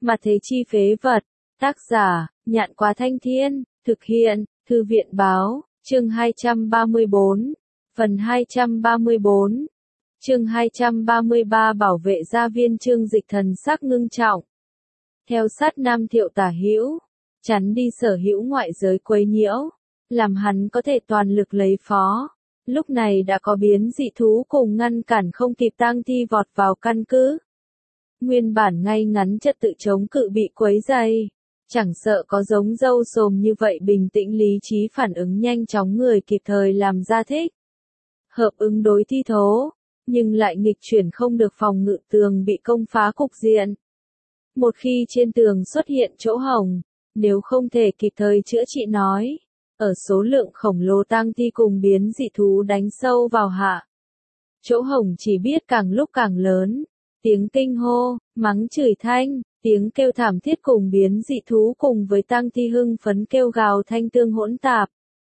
Mà thế chi phế vật. Tác giả, Nhạn Quá Thanh Thiên, thực hiện, Thư viện Báo, chương 234, phần 234, chương 233 bảo vệ gia viên. Chương Dịch thần sắc ngưng trọng. Theo sát Nam Thiệu tả hữu, chắn đi sở hữu ngoại giới quấy nhiễu, làm hắn có thể toàn lực lấy phó. Lúc này đã có biến dị thú cùng ngăn cản không kịp tang thi vọt vào căn cứ. Nguyên bản ngay ngắn trật tự chống cự bị quấy dày. Chẳng sợ có giống dâu sồm như vậy bình tĩnh lý trí phản ứng nhanh chóng người kịp thời làm ra thích. Hợp ứng đối thi thố, nhưng lại nghịch chuyển không được phòng ngự tường bị công phá cục diện. Một khi trên tường xuất hiện chỗ hổng, nếu không thể kịp thời chữa trị nói, ở số lượng khổng lồ tang thi cùng biến dị thú đánh sâu vào hạ. Chỗ hổng chỉ biết càng lúc càng lớn, tiếng kinh hô, mắng chửi thanh, tiếng kêu thảm thiết cùng biến dị thú cùng với tang thi hưng phấn kêu gào thanh tương hỗn tạp.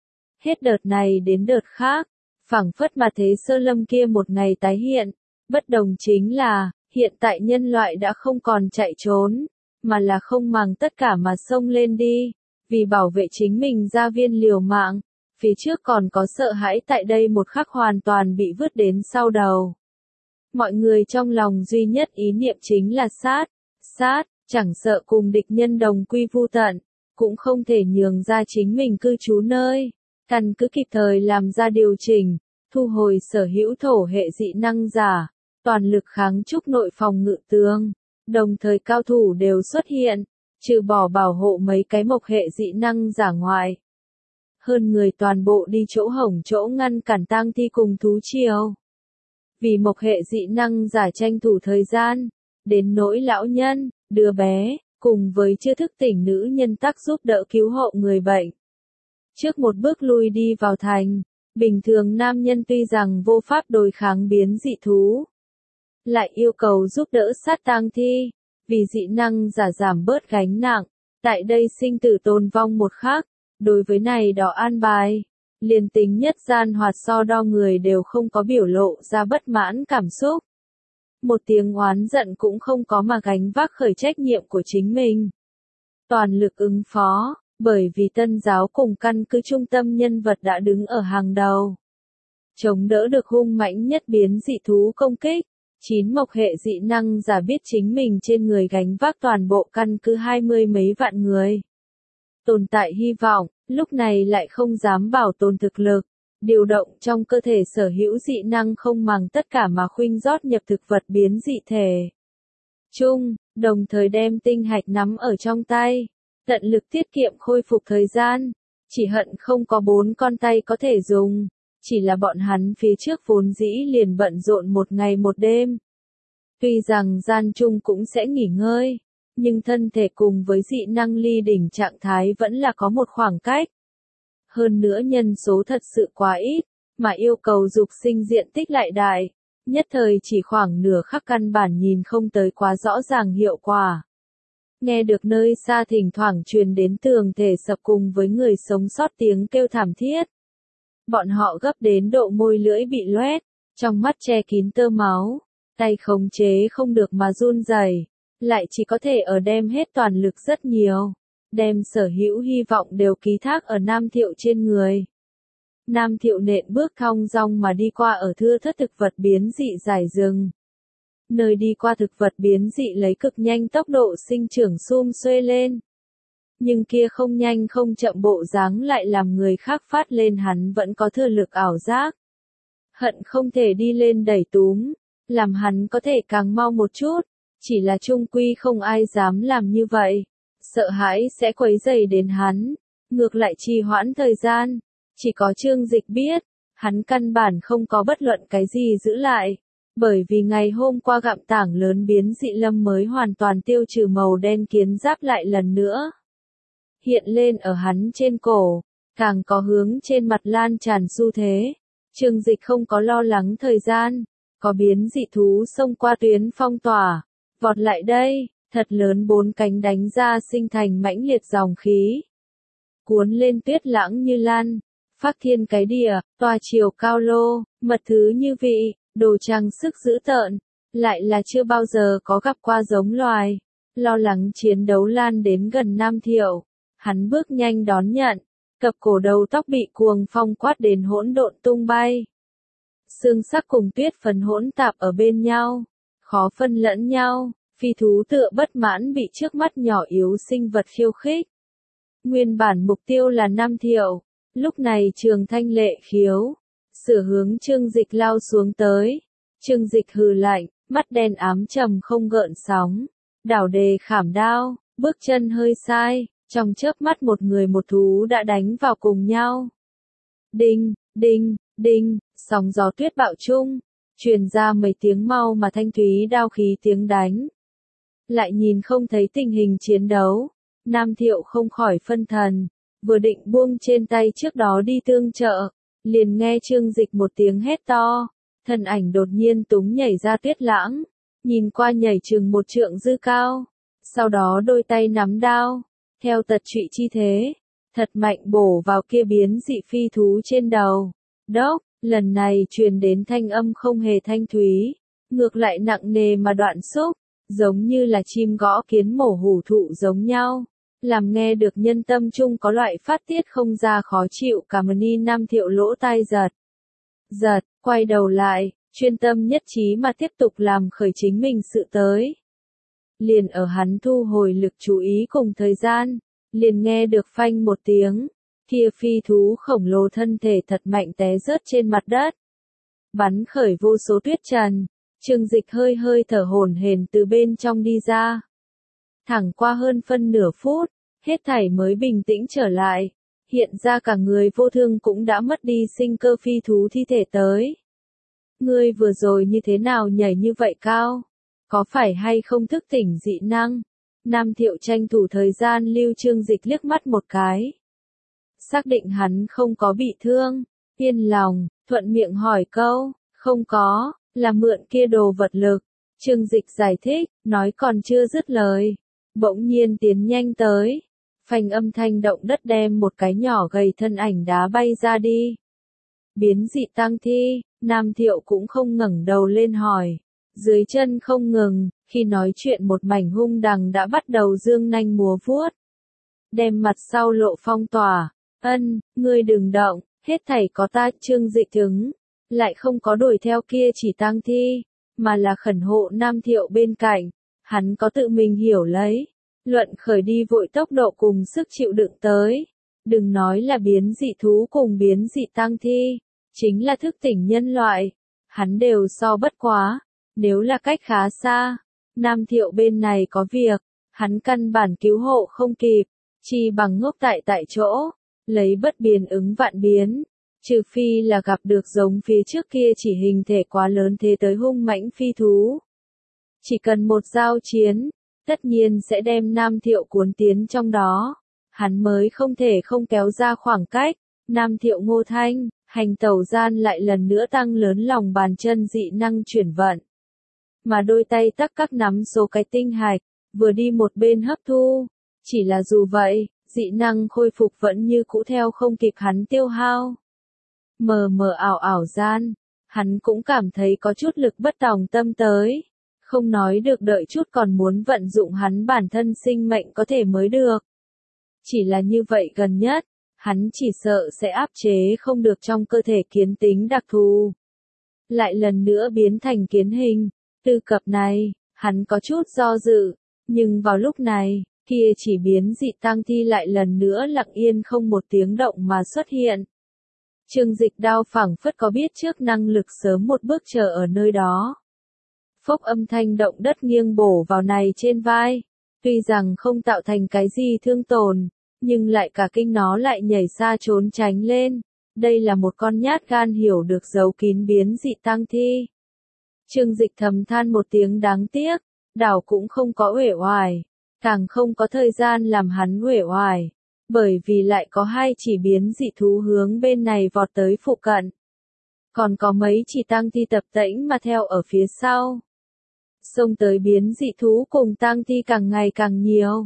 Hết đợt này đến đợt khác, phảng phất mà thế sơ lâm kia một ngày tái hiện, bất đồng chính là, hiện tại nhân loại đã không còn chạy trốn, mà là không màng tất cả mà xông lên đi, vì bảo vệ chính mình gia viên liều mạng, phía trước còn có sợ hãi tại đây một khắc hoàn toàn bị vứt đến sau đầu. Mọi người trong lòng duy nhất ý niệm chính là sát, chẳng sợ cùng địch nhân đồng quy vu tận, cũng không thể nhường ra chính mình cư trú nơi, căn cứ kịp thời làm ra điều chỉnh, thu hồi sở hữu thổ hệ dị năng giả, toàn lực kháng trúc nội phòng ngự tường, đồng thời cao thủ đều xuất hiện, trừ bỏ bảo hộ mấy cái mộc hệ dị năng giả ngoại. Hơn người toàn bộ đi chỗ hổng chỗ ngăn cản tang thi cùng thú triều. Vì mộc hệ dị năng giả tranh thủ thời gian, đến nỗi lão nhân, đứa bé, cùng với chưa thức tỉnh nữ nhân tác giúp đỡ cứu hộ người bệnh. Trước một bước lui đi vào thành, bình thường nam nhân tuy rằng vô pháp đối kháng biến dị thú, lại yêu cầu giúp đỡ sát tang thi, vì dị năng giả giảm bớt gánh nặng, tại đây sinh tử tồn vong một khắc, đối với này đó an bài, liền tính nhất gian hoạt so đo người đều không có biểu lộ ra bất mãn cảm xúc. Một tiếng oán giận cũng không có mà gánh vác khởi trách nhiệm của chính mình. Toàn lực ứng phó, bởi vì tân giáo cùng căn cứ trung tâm nhân vật đã đứng ở hàng đầu. Chống đỡ được hung mãnh nhất biến dị thú công kích, 9 mộc hệ dị năng giả biết chính mình trên người gánh vác toàn bộ căn cứ 20 mấy vạn người. Tồn tại hy vọng, lúc này lại không dám bảo tồn thực lực, điều động trong cơ thể sở hữu dị năng không màng tất cả mà khuynh rót nhập thực vật biến dị thể. Đồng thời đem tinh hạch nắm ở trong tay, tận lực tiết kiệm khôi phục thời gian, chỉ hận không có 4 con tay có thể dùng, chỉ là bọn hắn phía trước vốn dĩ liền bận rộn một ngày một đêm. Tuy rằng gian chung cũng sẽ nghỉ ngơi, nhưng thân thể cùng với dị năng ly đỉnh trạng thái vẫn là có một khoảng cách. Hơn nữa nhân số thật sự quá ít, mà yêu cầu dục sinh diện tích lại đại, nhất thời chỉ khoảng nửa khắc căn bản nhìn không tới quá rõ ràng hiệu quả. Nghe được nơi xa thỉnh thoảng truyền đến tường thể sập cùng với người sống sót tiếng kêu thảm thiết. Bọn họ gấp đến độ môi lưỡi bị loét, trong mắt che kín tơ máu, tay khống chế không được mà run rẩy, lại chỉ có thể ở đem hết toàn lực rất nhiều, đem sở hữu hy vọng đều ký thác ở Nam Thiệu trên người. Nam Thiệu nện bước thong dong mà đi qua ở thưa thất thực vật biến dị giải rừng. Nơi đi qua thực vật biến dị lấy cực nhanh tốc độ sinh trưởng sum xuê lên. Nhưng kia không nhanh không chậm bộ dáng lại làm người khác phát lên hắn vẫn có thừa lực ảo giác. Hận không thể đi lên đẩy túm, làm hắn có thể càng mau một chút, chỉ là chung quy không ai dám làm như vậy. Sợ hãi sẽ quấy rầy đến hắn, ngược lại trì hoãn thời gian, chỉ có Trương Dịch biết, hắn căn bản không có bất luận cái gì giữ lại, bởi vì ngày hôm qua gặm tảng lớn biến dị lâm mới hoàn toàn tiêu trừ màu đen kiến giáp lại lần nữa. Hiện lên ở hắn trên cổ, càng có hướng trên mặt lan tràn xu thế. Trương Dịch không có lo lắng thời gian, có biến dị thú xông qua tuyến phong tỏa, vọt lại đây, thật lớn 4 cánh đánh ra sinh thành mãnh liệt dòng khí. Cuốn lên tuyết lãng như lan, phác thiên cái đìa, tòa chiều cao lô, mật thứ như vị, đồ trang sức dữ tợn, lại là chưa bao giờ có gặp qua giống loài. lo lắng chiến đấu lan đến gần Nam Thiệu. Hắn bước nhanh đón nhận, cặp cổ đầu tóc bị cuồng phong quát đến hỗn độn tung bay. Xương sắc cùng tuyết phấn hỗn tạp ở bên nhau, khó phân lẫn nhau, phi thú tựa bất mãn bị trước mắt nhỏ yếu sinh vật khiêu khích. Nguyên bản mục tiêu là Nam Thiệu, lúc này Trường Thanh lệ khiếu, sửa hướng Trương Dịch lao xuống tới. Trương Dịch hừ lạnh, mắt đen ám trầm không gợn sóng, đảo đề khảm đao, bước chân hơi sai, trong chớp mắt một người một thú đã đánh vào cùng nhau. Đinh, đinh, đinh, sóng gió tuyết bạo chung, truyền ra mấy tiếng mau mà thanh thúy đao khí tiếng đánh. Lại nhìn không thấy tình hình chiến đấu, Nam Thiệu không khỏi phân thần, vừa định buông trên tay trước đó đi tương trợ, liền nghe Trương Dịch một tiếng hét to, thân ảnh đột nhiên túng nhảy ra tuyết lãng, nhìn qua nhảy chừng một trượng dư cao, sau đó đôi tay nắm đao, theo tật trụy chi thế, thật mạnh bổ vào kia biến dị phi thú trên đầu. Đốc, lần này truyền đến thanh âm không hề thanh thúy, ngược lại nặng nề mà đoạn xúc, giống như là chim gõ kiến mổ hủ thụ giống nhau, làm nghe được nhân tâm chung có loại phát tiết không ra khó chịu. Cảm ni Nam Thiệu lỗ tai giật. Giật, quay đầu lại, chuyên tâm nhất trí mà tiếp tục làm khởi chính mình sự tới. Liền ở hắn thu hồi lực chú ý cùng thời gian, liền nghe được phanh một tiếng, kia phi thú khổng lồ thân thể thật mạnh té rớt trên mặt đất. Bắn khởi vô số tuyết trần, Trương Dịch hơi hơi thở hổn hển từ bên trong đi ra. Thẳng qua hơn phân nửa phút, hết thảy mới bình tĩnh trở lại, hiện ra cả người vô thương cũng đã mất đi sinh cơ phi thú thi thể tới. Ngươi vừa rồi như thế nào nhảy như vậy cao? Có phải hay không thức tỉnh dị năng? Nam Thiệu tranh thủ thời gian lưu Trương Dịch liếc mắt một cái. Xác định hắn không có bị thương, yên lòng, thuận miệng hỏi câu, không có, là mượn kia đồ vật lực. Trương Dịch giải thích, nói còn chưa dứt lời. Bỗng nhiên tiến nhanh tới. Phanh âm thanh động đất đem một cái nhỏ gầy thân ảnh đá bay ra đi. Biến dị tăng thi, Nam Thiệu cũng không ngẩng đầu lên hỏi. Dưới chân không ngừng, khi nói chuyện một mảnh hung đằng đã bắt đầu dương nanh múa vuốt. Đem mặt sau lộ phong tỏa. Ngươi đừng động, hết thảy có ta. Trương Dịch chứng, lại không có đuổi theo kia chỉ tăng thi, mà là khẩn hộ Nam Thiệu bên cạnh. Hắn có tự mình hiểu lấy, luận khởi đi vội tốc độ cùng sức chịu đựng tới. Đừng nói là biến dị thú cùng biến dị tăng thi, chính là thức tỉnh nhân loại, hắn đều so bất quá. Nếu là cách khá xa, Nam Thiệu bên này có việc, hắn căn bản cứu hộ không kịp, chi bằng ngốc tại chỗ, lấy bất biến ứng vạn biến, trừ phi là gặp được giống phía trước kia chỉ hình thể quá lớn thế tới hung mãnh phi thú. Chỉ cần một giao chiến, tất nhiên sẽ đem Nam Thiệu cuốn tiến trong đó, hắn mới không thể không kéo ra khoảng cách. Nam Thiệu ngô thanh, hành tẩu gian lại lần nữa tăng lớn lòng bàn chân dị năng chuyển vận. Mà đôi tay tắc các nắm số cái tinh hạch, vừa đi một bên hấp thu. Chỉ là dù vậy, dị năng khôi phục vẫn như cũ theo không kịp hắn tiêu hao. Mờ mờ ảo ảo gian, hắn cũng cảm thấy có chút lực bất tòng tâm tới. Không nói được đợi chút còn muốn vận dụng hắn bản thân sinh mệnh có thể mới được. Chỉ là như vậy gần nhất, hắn chỉ sợ sẽ áp chế không được trong cơ thể kiến tính đặc thù. Lại lần nữa biến thành kiến hình. Từ cập này, hắn có chút do dự, nhưng vào lúc này, kia chỉ biến dị tăng thi lại lần nữa lặng yên không một tiếng động mà xuất hiện. Trương Dịch đao phảng phất có biết trước năng lực sớm một bước chờ ở nơi đó. Phốc âm thanh động đất nghiêng bổ vào này trên vai, tuy rằng không tạo thành cái gì thương tổn, nhưng lại cả kinh nó lại nhảy xa trốn tránh lên. Đây là một con nhát gan hiểu được giấu kín biến dị tăng thi. Trương Dịch thầm than một tiếng đáng tiếc, đảo cũng không có uể oải, càng không có thời gian làm hắn uể oải, bởi vì lại có hai chỉ biến dị thú hướng bên này vọt tới phụ cận. Còn có mấy chỉ tăng thi tập tễnh mà theo ở phía sau. Xông tới biến dị thú cùng tăng thi càng ngày càng nhiều.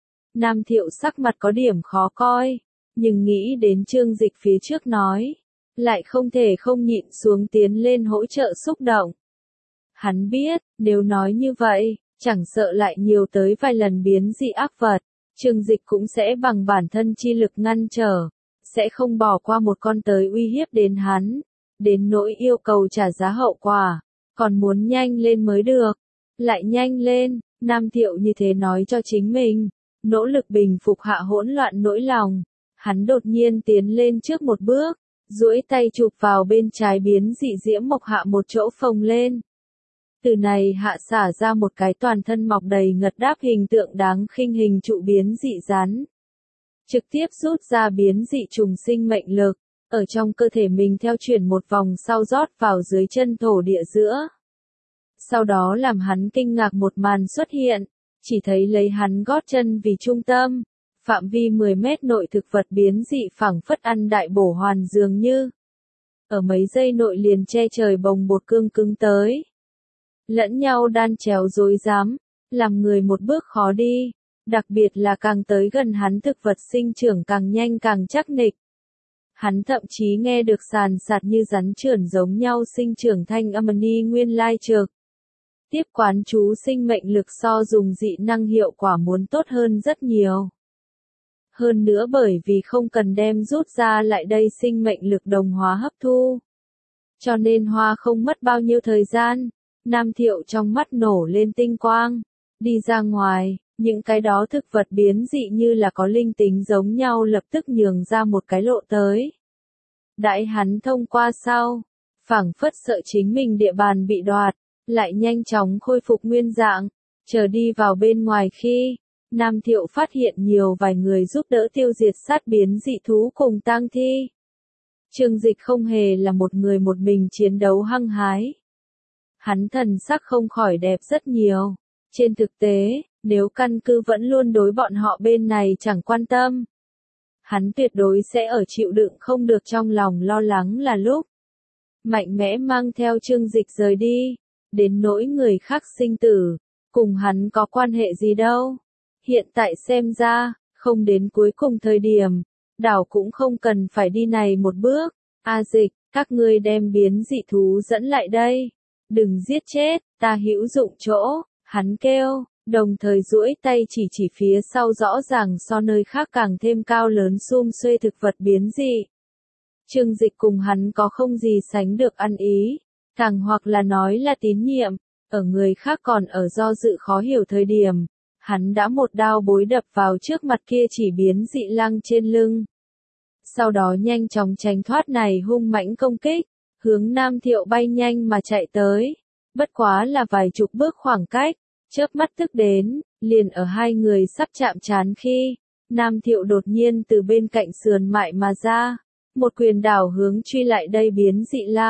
Nam Thiệu sắc mặt có điểm khó coi, nhưng nghĩ đến Trương Dịch phía trước nói, lại không thể không nhịn xuống tiến lên hỗ trợ xúc động. Hắn biết, nếu nói như vậy, chẳng sợ lại nhiều tới vài lần biến dị ác vật, Trương Dịch cũng sẽ bằng bản thân chi lực ngăn trở, sẽ không bỏ qua một con tới uy hiếp đến hắn, đến nỗi yêu cầu trả giá hậu quả, còn muốn nhanh lên mới được, lại nhanh lên, Nam Thiệu như thế nói cho chính mình, nỗ lực bình phục hạ hỗn loạn nỗi lòng, hắn đột nhiên tiến lên trước một bước, duỗi tay chụp vào bên trái biến dị diễm mộc hạ một chỗ phồng lên. Từ này hạ xả ra một cái toàn thân mọc đầy ngật đáp hình tượng đáng khinh hình trụ biến dị rắn. Trực tiếp rút ra biến dị trùng sinh mệnh lực, ở trong cơ thể mình theo chuyển một vòng sau rót vào dưới chân thổ địa giữa. Sau đó làm hắn kinh ngạc một màn xuất hiện, chỉ thấy lấy hắn gót chân vì trung tâm, phạm vi 10 mét nội thực vật biến dị phẳng phất ăn đại bổ hoàn dường như. Ở mấy giây nội liền che trời bồng bột cương cứng tới. Lẫn nhau đan chéo rối rắm, làm người một bước khó đi, đặc biệt là càng tới gần hắn thực vật sinh trưởng càng nhanh càng chắc nịch. Hắn thậm chí nghe được sàn sạt như rắn trườn giống nhau sinh trưởng thanh âm ni nguyên lai trực. Tiếp quán chú sinh mệnh lực so dùng dị năng hiệu quả muốn tốt hơn rất nhiều. Hơn nữa bởi vì không cần đem rút ra lại đây sinh mệnh lực đồng hóa hấp thu. Cho nên hoa không mất bao nhiêu thời gian, Nam Thiệu trong mắt nổ lên tinh quang, đi ra ngoài, những cái đó thực vật biến dị như là có linh tính giống nhau lập tức nhường ra một cái lộ tới. Đãi hắn thông qua sau, phảng phất sợ chính mình địa bàn bị đoạt, lại nhanh chóng khôi phục nguyên dạng, chờ đi vào bên ngoài khi, Nam Thiệu phát hiện nhiều vài người giúp đỡ tiêu diệt sát biến dị thú cùng tang thi. Trương Dịch không hề là một người một mình chiến đấu hăng hái. Hắn thần sắc không khỏi đẹp rất nhiều. Trên thực tế, nếu căn cứ vẫn luôn đối bọn họ bên này chẳng quan tâm, hắn tuyệt đối sẽ ở chịu đựng không được trong lòng lo lắng là lúc mạnh mẽ mang theo Trương Dịch rời đi, đến nỗi người khác sinh tử, cùng hắn có quan hệ gì đâu. Hiện tại xem ra, không đến cuối cùng thời điểm, đảo cũng không cần phải đi này một bước. A Dịch, các ngươi đem biến dị thú dẫn lại đây. Đừng giết chết, ta hữu dụng chỗ, hắn kêu, đồng thời duỗi tay chỉ phía sau rõ ràng so nơi khác càng thêm cao lớn sum xuê thực vật biến dị. Trương Dịch cùng hắn có không gì sánh được ăn ý, càng hoặc là nói là tín nhiệm, ở người khác còn ở do dự khó hiểu thời điểm, hắn đã một đao bối đập vào trước mặt kia chỉ biến dị lăng trên lưng. Sau đó nhanh chóng tránh thoát này hung mãnh công kích, hướng Nam Thiệu bay nhanh mà chạy tới, bất quá là vài chục bước khoảng cách, chớp mắt tức đến, liền ở hai người sắp chạm trán khi, Nam Thiệu đột nhiên từ bên cạnh sườn mại mà ra, một quyền đảo hướng truy lại đây biến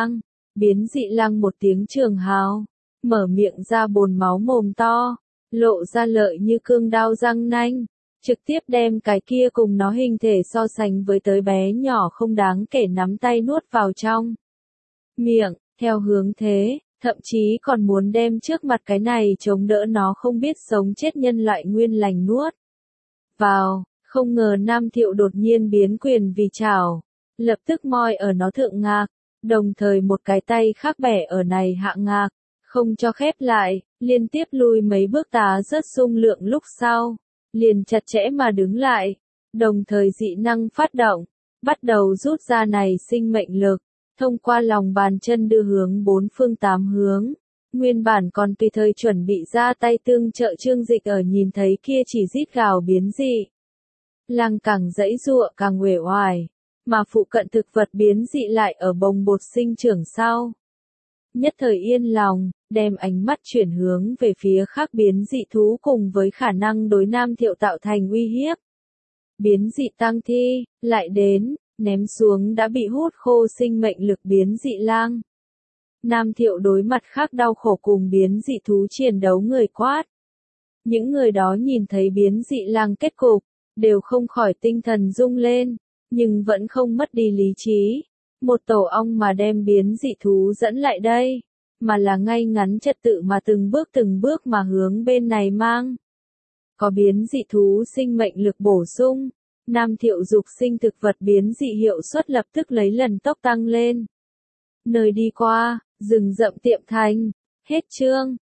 dị lang một tiếng trường hào, mở miệng ra bồn máu mồm to, lộ ra lợi như cương đao răng nanh, trực tiếp đem cái kia cùng nó hình thể so sánh với tới bé nhỏ không đáng kể nắm tay nuốt vào trong miệng, theo hướng thế, thậm chí còn muốn đem trước mặt cái này chống đỡ nó không biết sống chết nhân loại nguyên lành nuốt vào, không ngờ Nam Thiệu đột nhiên biến quyền vì chảo, lập tức moi ở nó thượng ngạc, đồng thời một cái tay khác bẻ ở này hạ ngạc, không cho khép lại, liên tiếp lùi mấy bước tá rất sung lượng lúc sau, liền chặt chẽ mà đứng lại, đồng thời dị năng phát động, bắt đầu rút ra này sinh mệnh lực, thông qua lòng bàn chân đưa hướng bốn phương tám hướng. Nguyên bản còn tùy thời chuẩn bị ra tay tương trợ Trương Dịch ở nhìn thấy kia chỉ rít gào biến dị. Lăng càng dãy giụa càng uể oải, mà phụ cận thực vật biến dị lại ở bồng bột sinh trưởng sau. Nhất thời yên lòng, đem ánh mắt chuyển hướng về phía khác biến dị thú cùng với khả năng đối Nam Thiệu tạo thành uy hiếp. Biến dị tang thi, lại đến, ném xuống đã bị hút khô sinh mệnh lực biến dị lang. Nam Thiệu đối mặt khác đau khổ cùng biến dị thú chiến đấu người quát. Những người đó nhìn thấy biến dị lang kết cục, đều không khỏi tinh thần rung lên, nhưng vẫn không mất đi lý trí. Một tổ ong mà đem biến dị thú dẫn lại đây, mà là ngay ngắn trật tự mà từng bước mà hướng bên này mang. Có biến dị thú sinh mệnh lực bổ sung, Nam Thiệu dục sinh thực vật biến dị hiệu suất lập tức lấy lần tốc tăng lên. Nơi đi qua, rừng rậm tiệm thành, hết chương.